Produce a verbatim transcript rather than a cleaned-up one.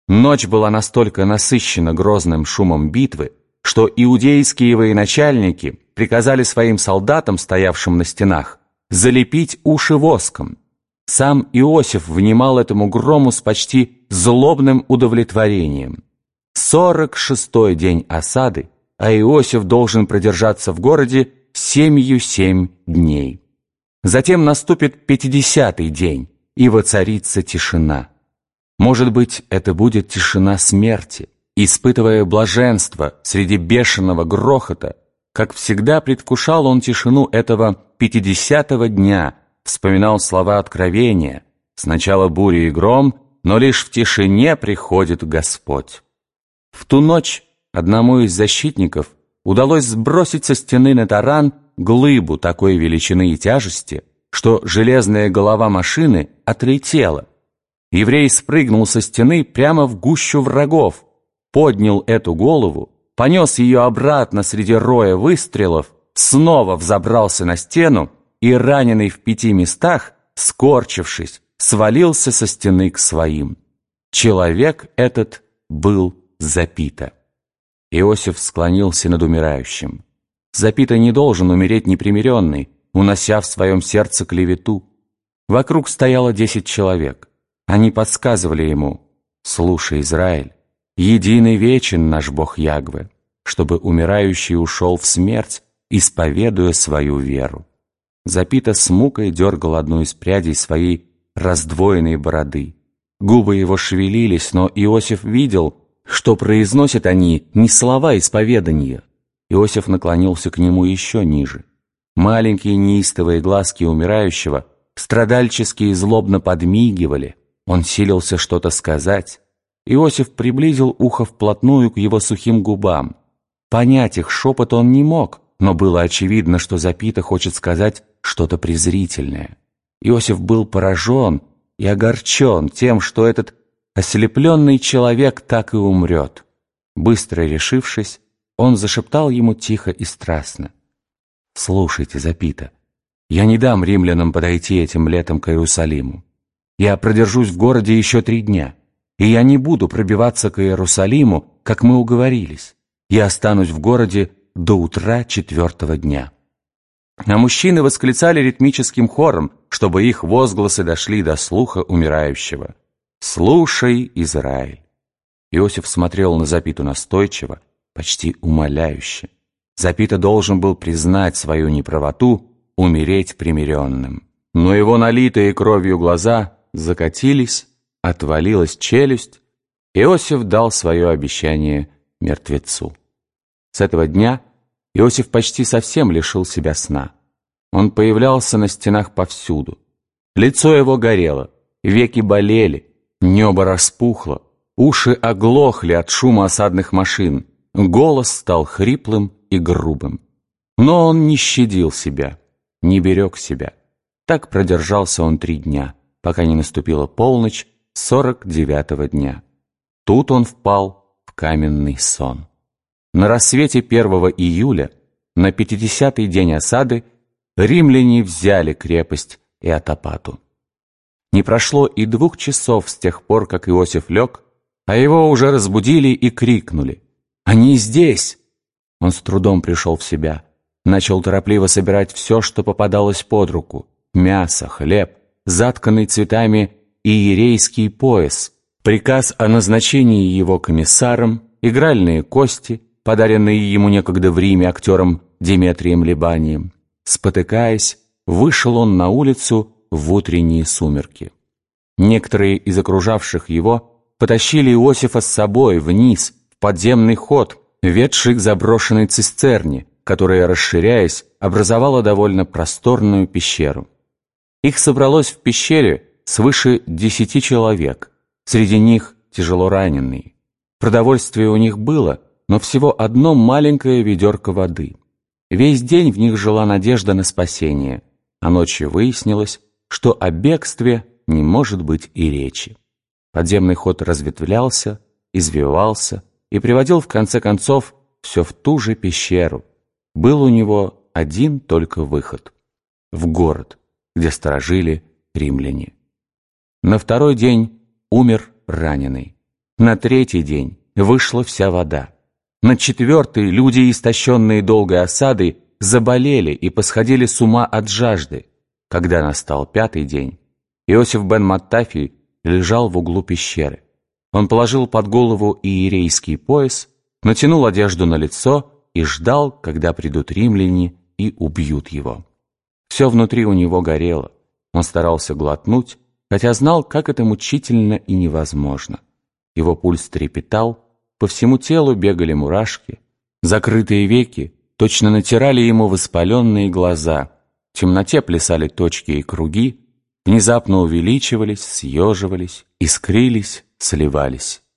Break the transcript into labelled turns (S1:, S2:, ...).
S1: Ночь была настолько насыщена грозным шумом битвы, что иудейские военачальники приказали своим солдатам, стоявшим на стенах, залепить уши воском. Сам Иосиф внимал этому грому с почти злобным удовлетворением. Сорок шестой день осады, а Иосиф должен продержаться в городе семью семь дней. Затем наступит пятидесятый день, и воцарится тишина. Может быть, это будет тишина смерти. Испытывая блаженство среди бешеного грохота, как всегда предвкушал он тишину этого пятидесятого дня, вспоминал слова откровения: «Сначала буря и гром, но лишь в тишине приходит Господь». В ту ночь одному из защитников удалось сбросить со стены на таран глыбу такой величины и тяжести, что железная голова машины отлетела. Еврей спрыгнул со стены прямо в гущу врагов, поднял эту голову, понес ее обратно среди роя выстрелов, снова взобрался на стену и, раненый в пяти местах, скорчившись, свалился со стены к своим. Человек этот был Запита. Иосиф склонился над умирающим. Запита не должен умереть непримиренный, унося в своем сердце клевету. Вокруг стояло десять человек. Они подсказывали ему: «Слушай, Израиль, единый вечен наш Бог Ягве, чтобы умирающий ушел в смерть, исповедуя свою веру». Запита с мукой дергал одну из прядей своей раздвоенной бороды. Губы его шевелились, но Иосиф видел, что произносят они не слова исповедания. Иосиф наклонился к нему еще ниже. Маленькие неистовые глазки умирающего страдальчески и злобно подмигивали. Он силился что-то сказать. Иосиф приблизил ухо вплотную к его сухим губам. Понять их шепот он не мог, но было очевидно, что Запита хочет сказать что-то презрительное. Иосиф был поражен и огорчен тем, что этот ослепленный человек так и умрет. Быстро решившись, он зашептал ему тихо и страстно: «Слушайте, Запита, я не дам римлянам подойти этим летом к Иерусалиму. Я продержусь в городе еще три дня, и я не буду пробиваться к Иерусалиму, как мы уговорились. Я останусь в городе до утра четвертого дня». А мужчины восклицали ритмическим хором, чтобы их возгласы дошли до слуха умирающего: «Слушай, Израиль». Иосиф смотрел на Запиту настойчиво, почти умоляюще. Запита должен был признать свою неправоту, умереть примиренным. Но его налитые кровью глаза закатились, отвалилась челюсть. Иосиф дал свое обещание мертвецу. С этого дня Иосиф почти совсем лишил себя сна. Он появлялся на стенах повсюду. Лицо его горело, веки болели, небо распухло, уши оглохли от шума осадных машин, голос стал хриплым и грубым. Но он не щадил себя, не берег себя. Так продержался он три дня, пока не наступила полночь сорок девятого дня. Тут он впал в каменный сон. На рассвете первого июля, на пятидесятый день осады, римляне взяли крепость Иотопату. Не прошло и двух часов с тех пор, как Иосиф лег, а его уже разбудили и крикнули: «Они здесь!» Он с трудом пришел в себя, начал торопливо собирать все, что попадалось под руку: мясо, хлеб, затканный цветами иерейский пояс, приказ о назначении его комиссаром, игральные кости, подаренные ему некогда в Риме актером Деметрием Либанием. Спотыкаясь, вышел он на улицу в утренние сумерки. Некоторые из окружавших его потащили Иосифа с собой вниз, в подземный ход, ведший к заброшенной цистерне, которая, расширяясь, образовала довольно просторную пещеру. Их собралось в пещере свыше десяти человек, среди них тяжело раненые. Продовольствие у них было, но всего одно маленькое ведерко воды. Весь день в них жила надежда на спасение, а ночью выяснилось, что о бегстве не может быть и речи. Подземный ход разветвлялся, извивался и приводил в конце концов все в ту же пещеру. Был у него один только выход — в город, где сторожили римляне. На второй день умер раненый. На третий день вышла вся вода. На четвертый люди, истощенные долгой осадой, заболели и посходили с ума от жажды. Когда настал пятый день, Иосиф бен Маттафий лежал в углу пещеры. Он положил под голову иерейский пояс, натянул одежду на лицо и ждал, когда придут римляне и убьют его. Все внутри у него горело. Он старался глотнуть, хотя знал, как это мучительно и невозможно. Его пульс трепетал, по всему телу бегали мурашки, закрытые веки точно натирали ему воспаленные глаза, в темноте плясали точки и круги, внезапно увеличивались, съеживались, искрились, сливались.